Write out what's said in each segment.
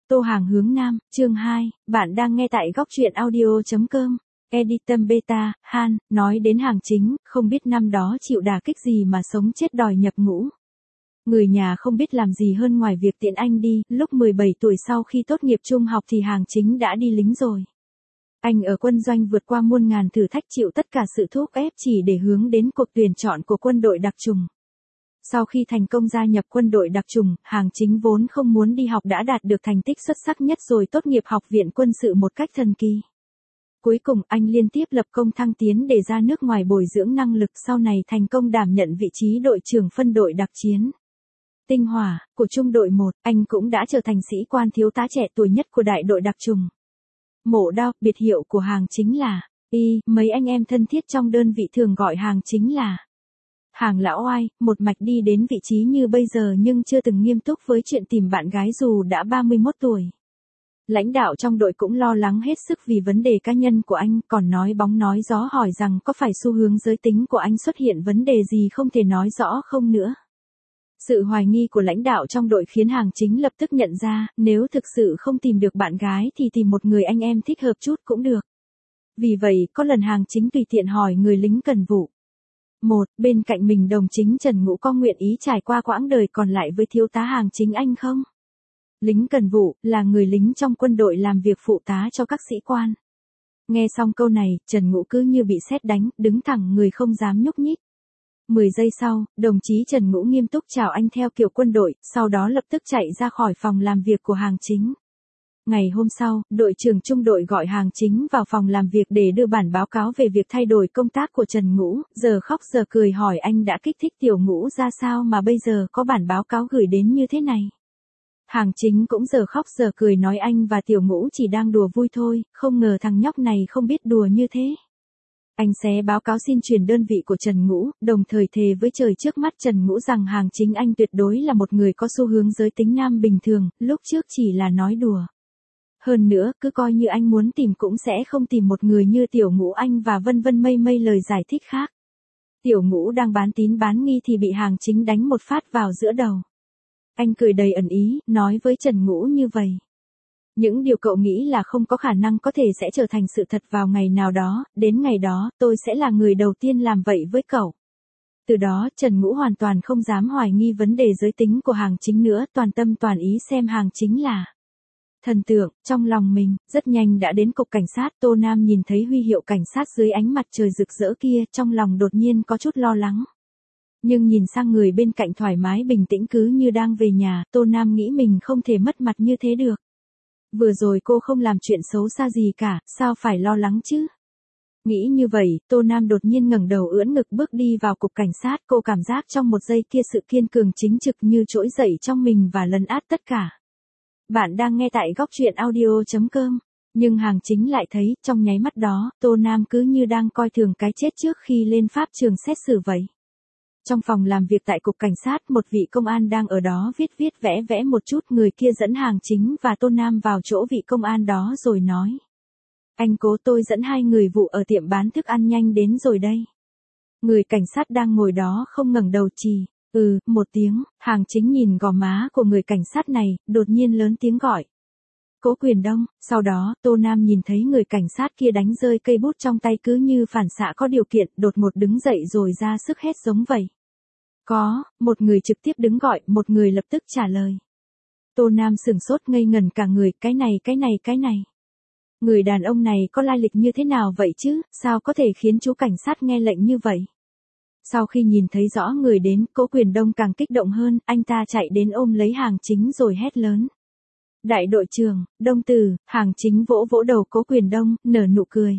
Tô Hàng hướng Nam, chương 2, bạn đang nghe tại góc truyện audio.com. Editum Beta, Han, nói đến Hàng Chính, không biết năm đó chịu đả kích gì mà sống chết đòi nhập ngũ. Người nhà không biết làm gì hơn ngoài việc tiễn anh đi, lúc 17 tuổi sau khi tốt nghiệp trung học thì Hàng Chính đã đi lính rồi. Anh ở quân doanh vượt qua muôn ngàn thử thách, chịu tất cả sự thúc ép chỉ để hướng đến cuộc tuyển chọn của quân đội đặc chủng. Sau khi thành công gia nhập quân đội đặc chủng, Hàng Chính vốn không muốn đi học đã đạt được thành tích xuất sắc nhất rồi tốt nghiệp học viện quân sự một cách thần kỳ. Cuối cùng anh liên tiếp lập công thăng tiến để ra nước ngoài bồi dưỡng năng lực, sau này thành công đảm nhận vị trí đội trưởng phân đội đặc chiến Tinh Hỏa của trung đội 1, anh cũng đã trở thành sĩ quan thiếu tá trẻ tuổi nhất của đại đội đặc chủng. Mộ Đao, biệt hiệu của Hàng Chính là Y, mấy anh em thân thiết trong đơn vị thường gọi Hàng Chính là Hàng Lão Oai, một mạch đi đến vị trí như bây giờ nhưng chưa từng nghiêm túc với chuyện tìm bạn gái dù đã 31 tuổi. Lãnh đạo trong đội cũng lo lắng hết sức vì vấn đề cá nhân của anh, còn nói bóng nói gió hỏi rằng có phải xu hướng giới tính của anh xuất hiện vấn đề gì không thể nói rõ không nữa. Sự hoài nghi của lãnh đạo trong đội khiến Hàng Chính lập tức nhận ra, nếu thực sự không tìm được bạn gái thì tìm một người anh em thích hợp chút cũng được. Vì vậy, có lần Hàng Chính tùy tiện hỏi người lính cần vụ. Bên cạnh mình đồng chính Trần Ngũ có nguyện ý trải qua quãng đời còn lại với thiếu tá Hàng Chính anh không? Lính cần vụ, là người lính trong quân đội làm việc phụ tá cho các sĩ quan. Nghe xong câu này, Trần Ngũ cứ như bị sét đánh, đứng thẳng người không dám nhúc nhích. 10 giây sau, đồng chí Trần Ngũ nghiêm túc chào anh theo kiểu quân đội, sau đó lập tức chạy ra khỏi phòng làm việc của Hàng Chính. Ngày hôm sau, đội trưởng trung đội gọi Hàng Chính vào phòng làm việc để đưa bản báo cáo về việc thay đổi công tác của Trần Ngũ, giờ khóc giờ cười hỏi anh đã kích thích Tiểu Ngũ ra sao mà bây giờ có bản báo cáo gửi đến như thế này. Hàng Chính cũng giờ khóc giờ cười nói anh và Tiểu Ngũ chỉ đang đùa vui thôi, không ngờ thằng nhóc này không biết đùa như thế. Anh sẽ báo cáo xin chuyển đơn vị của Trần Ngũ, đồng thời thề với trời trước mắt Trần Ngũ rằng Hàng Chính anh tuyệt đối là một người có xu hướng giới tính nam bình thường, lúc trước chỉ là nói đùa. Hơn nữa, cứ coi như anh muốn tìm cũng sẽ không tìm một người như Tiểu Ngũ anh và vân vân mây mây lời giải thích khác. Tiểu Ngũ đang bán tín bán nghi thì bị Hàng Chính đánh một phát vào giữa đầu. Anh cười đầy ẩn ý, nói với Trần Ngũ như vậy. Những điều cậu nghĩ là không có khả năng có thể sẽ trở thành sự thật vào ngày nào đó, đến ngày đó, tôi sẽ là người đầu tiên làm vậy với cậu. Từ đó, Trần Ngũ hoàn toàn không dám hoài nghi vấn đề giới tính của Hàng Chính nữa, toàn tâm toàn ý xem Hàng Chính là thần tượng. Trong lòng mình, rất nhanh đã đến cục cảnh sát. Tô Nam nhìn thấy huy hiệu cảnh sát dưới ánh mặt trời rực rỡ kia, trong lòng đột nhiên có chút lo lắng. Nhưng nhìn sang người bên cạnh thoải mái bình tĩnh cứ như đang về nhà, Tô Nam nghĩ mình không thể mất mặt như thế được. Vừa rồi cô không làm chuyện xấu xa gì cả, sao phải lo lắng chứ? Nghĩ như vậy, Tô Nam đột nhiên ngẩng đầu ưỡn ngực bước đi vào cục cảnh sát, cô cảm giác trong một giây kia sự kiên cường chính trực như trỗi dậy trong mình và lấn át tất cả. Bạn đang nghe tại góc truyện audio.com. Nhưng Hàng Chính lại thấy, trong nháy mắt đó, Tô Nam cứ như đang coi thường cái chết trước khi lên pháp trường xét xử vậy. Trong phòng làm việc tại cục cảnh sát, một vị công an đang ở đó viết vẽ một chút, người kia dẫn Hàng Chính và Tô Nam vào chỗ vị công an đó rồi nói. Anh cố tôi dẫn hai người vụ ở tiệm bán thức ăn nhanh đến rồi đây. Người cảnh sát đang ngồi đó không ngẩng đầu một tiếng, Hàng Chính nhìn gò má của người cảnh sát này, đột nhiên lớn tiếng gọi. Cố Quyền Đông, sau đó, Tô Nam nhìn thấy người cảnh sát kia đánh rơi cây bút trong tay cứ như phản xạ có điều kiện, đột ngột đứng dậy rồi ra sức hét giống vậy. Có, một người trực tiếp đứng gọi, một người lập tức trả lời. Tô Nam sửng sốt ngây ngẩn cả người, cái này. Người đàn ông này có lai lịch như thế nào vậy chứ, sao có thể khiến chú cảnh sát nghe lệnh như vậy? Sau khi nhìn thấy rõ người đến, Cố Quyền Đông càng kích động hơn, anh ta chạy đến ôm lấy Hàng Chính rồi hét lớn. Đại đội trưởng, Đông Tử. Hàng Chính vỗ vỗ đầu Cố Quyền Đông, nở nụ cười.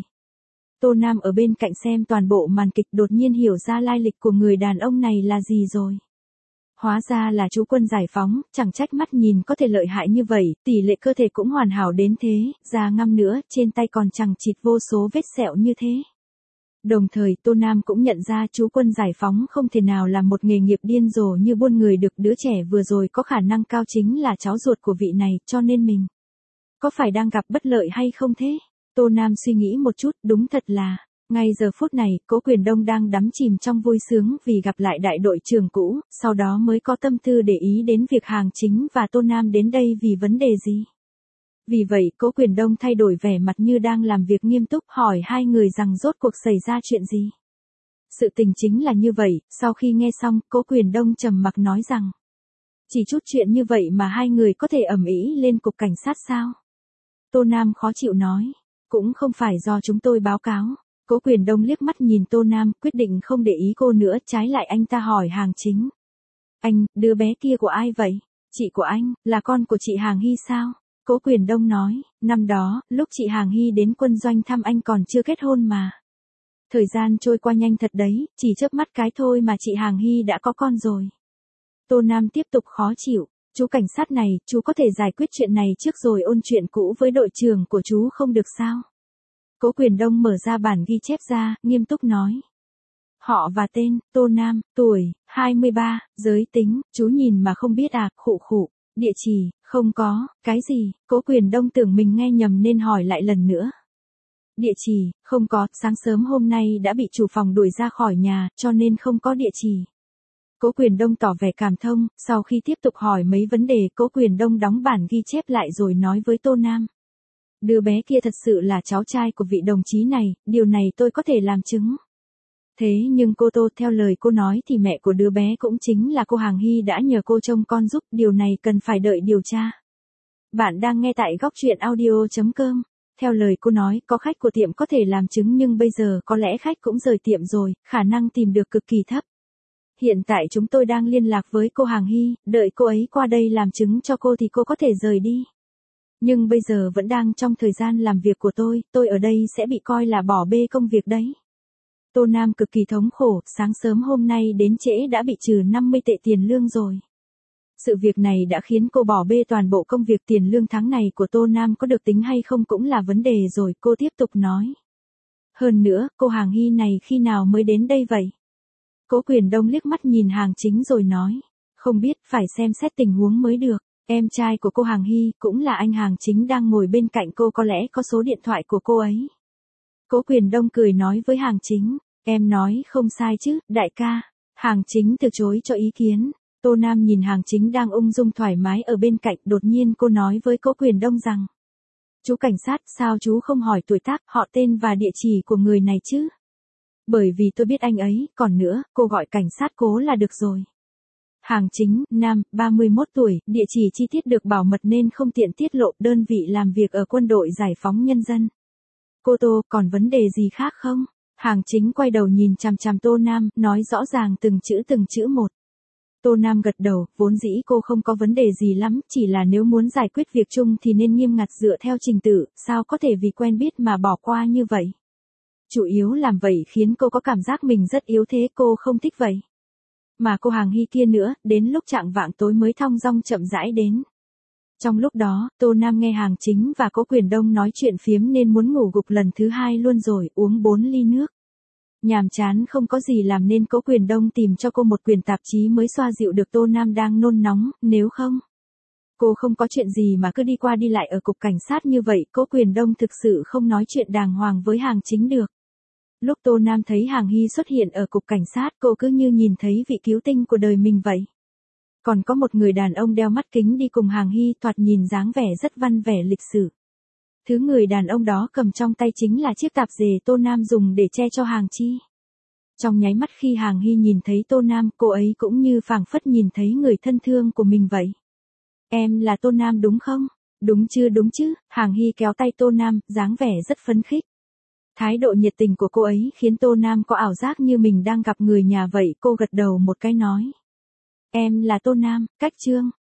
Tô Nam ở bên cạnh xem toàn bộ màn kịch đột nhiên hiểu ra lai lịch của người đàn ông này là gì rồi. Hóa ra là chú quân giải phóng, chẳng trách mắt nhìn có thể lợi hại như vậy, tỷ lệ cơ thể cũng hoàn hảo đến thế, da ngăm nữa, trên tay còn chằng chịt vô số vết sẹo như thế. Đồng thời Tô Nam cũng nhận ra chú quân giải phóng không thể nào là một nghề nghiệp điên rồ như buôn người được, đứa trẻ vừa rồi có khả năng cao chính là cháu ruột của vị này, cho nên mình có phải đang gặp bất lợi hay không thế? Tô Nam suy nghĩ một chút, đúng thật là, ngay giờ phút này, Cố Quyền Đông đang đắm chìm trong vui sướng vì gặp lại đại đội trưởng cũ, sau đó mới có tâm tư để ý đến việc Hàng Chính và Tô Nam đến đây vì vấn đề gì. Vì vậy Cố Quyền Đông thay đổi vẻ mặt như đang làm việc nghiêm túc hỏi hai người rằng rốt cuộc xảy ra chuyện gì. Sự tình chính là như vậy, sau khi nghe xong, Cố Quyền Đông trầm mặc nói rằng. Chỉ chút chuyện như vậy mà hai người có thể ầm ĩ lên cục cảnh sát sao? Tô Nam khó chịu nói. Cũng không phải do chúng tôi báo cáo. Cố Quyền Đông liếc mắt nhìn Tô Nam, quyết định không để ý cô nữa, trái lại anh ta hỏi Hàng Chính. Anh, đứa bé kia của ai vậy? Chị của anh, là con của chị Hàng Hy sao? Cố Quyền Đông nói, năm đó, lúc chị Hàng Hy đến quân doanh thăm anh còn chưa kết hôn mà. Thời gian trôi qua nhanh thật đấy, chỉ chớp mắt cái thôi mà chị Hàng Hy đã có con rồi. Tô Nam tiếp tục khó chịu, chú cảnh sát này, chú có thể giải quyết chuyện này trước rồi ôn chuyện cũ với đội trưởng của chú không được sao? Cố Quyền Đông mở ra bản ghi chép ra, nghiêm túc nói. Họ và tên, Tô Nam, tuổi, 23, giới tính, chú nhìn mà không biết à, khụ khụ, địa chỉ, không có, cái gì, Cố Quyền Đông tưởng mình nghe nhầm nên hỏi lại lần nữa. Địa chỉ, không có, sáng sớm hôm nay đã bị chủ phòng đuổi ra khỏi nhà, cho nên không có địa chỉ. Cố Quyền Đông tỏ vẻ cảm thông, sau khi tiếp tục hỏi mấy vấn đề, Cố Quyền Đông đóng bản ghi chép lại rồi nói với Tô Nam. Đứa bé kia thật sự là cháu trai của vị đồng chí này, điều này tôi có thể làm chứng. Thế nhưng cô Tô, theo lời cô nói thì mẹ của đứa bé cũng chính là cô Hàng Hy đã nhờ cô trông con giúp, điều này cần phải đợi điều tra. Bạn đang nghe tại góc truyện audio.com. Theo lời cô nói, có khách của tiệm có thể làm chứng nhưng bây giờ có lẽ khách cũng rời tiệm rồi, khả năng tìm được cực kỳ thấp. Hiện tại chúng tôi đang liên lạc với cô Hàng Hy, đợi cô ấy qua đây làm chứng cho cô thì cô có thể rời đi. Nhưng bây giờ vẫn đang trong thời gian làm việc của tôi ở đây sẽ bị coi là bỏ bê công việc đấy. Tô Nam cực kỳ thống khổ, sáng sớm hôm nay đến trễ đã bị trừ 50 tệ tiền lương rồi. Sự việc này đã khiến cô bỏ bê toàn bộ công việc, tiền lương tháng này của Tô Nam có được tính hay không cũng là vấn đề rồi, cô tiếp tục nói. Hơn nữa, cô Hàng Hy này khi nào mới đến đây vậy? Cố Quyền Đông liếc mắt nhìn Hàng Chính rồi nói. Không biết, phải xem xét tình huống mới được. Em trai của cô Hàng Hy, cũng là anh Hàng Chính đang ngồi bên cạnh cô, có lẽ có số điện thoại của cô ấy. Cố Quyền Đông cười nói với Hàng Chính. Em nói không sai chứ, đại ca. Hàng Chính từ chối cho ý kiến. Tô Nam nhìn Hàng Chính đang ung dung thoải mái ở bên cạnh, đột nhiên cô nói với Cố Quyền Đông rằng. Chú cảnh sát, sao chú không hỏi tuổi tác, họ tên và địa chỉ của người này chứ? Bởi vì tôi biết anh ấy, còn nữa, cô gọi cảnh sát Cố là được rồi. Hàng Chính, nam, 31 tuổi, địa chỉ chi tiết được bảo mật nên không tiện tiết lộ, đơn vị làm việc ở quân đội giải phóng nhân dân. Cô Tô, còn vấn đề gì khác không? Hàng Chính quay đầu nhìn chằm chằm Tô Nam, nói rõ ràng từng chữ một. Tô Nam gật đầu, vốn dĩ cô không có vấn đề gì lắm, chỉ là nếu muốn giải quyết việc chung thì nên nghiêm ngặt dựa theo trình tự, sao có thể vì quen biết mà bỏ qua như vậy. Chủ yếu làm vậy khiến cô có cảm giác mình rất yếu thế, cô không thích vậy. Mà cô Hàng Hy kia nữa, đến lúc chạng vạng tối mới thong dong chậm rãi đến. Trong lúc đó, Tô Nam nghe Hàng Chính và Cố Quyền Đông nói chuyện phiếm nên muốn ngủ gục lần thứ hai luôn rồi, uống 4 ly nước. Nhàm chán không có gì làm nên Cố Quyền Đông tìm cho cô một quyển tạp chí mới xoa dịu được Tô Nam đang nôn nóng, nếu không. Cô không có chuyện gì mà cứ đi qua đi lại ở cục cảnh sát như vậy, Cố Quyền Đông thực sự không nói chuyện đàng hoàng với Hàng Chính được. Lúc Tô Nam thấy Hàng Hy xuất hiện ở cục cảnh sát, cô cứ như nhìn thấy vị cứu tinh của đời mình vậy. Còn có một người đàn ông đeo mắt kính đi cùng Hàng Hy, thoạt nhìn dáng vẻ rất văn vẻ lịch sự. Thứ người đàn ông đó cầm trong tay chính là chiếc tạp dề Tô Nam dùng để che cho Hàng Chi. Trong nháy mắt khi Hàng Hy nhìn thấy Tô Nam, cô ấy cũng như phảng phất nhìn thấy người thân thương của mình vậy. Em là Tô Nam đúng không? Đúng chứ, Hàng Hy kéo tay Tô Nam, dáng vẻ rất phấn khích. Thái độ nhiệt tình của cô ấy khiến Tô Nam có ảo giác như mình đang gặp người nhà vậy, cô gật đầu một cái nói. Em là Tô Nam, cách Trương.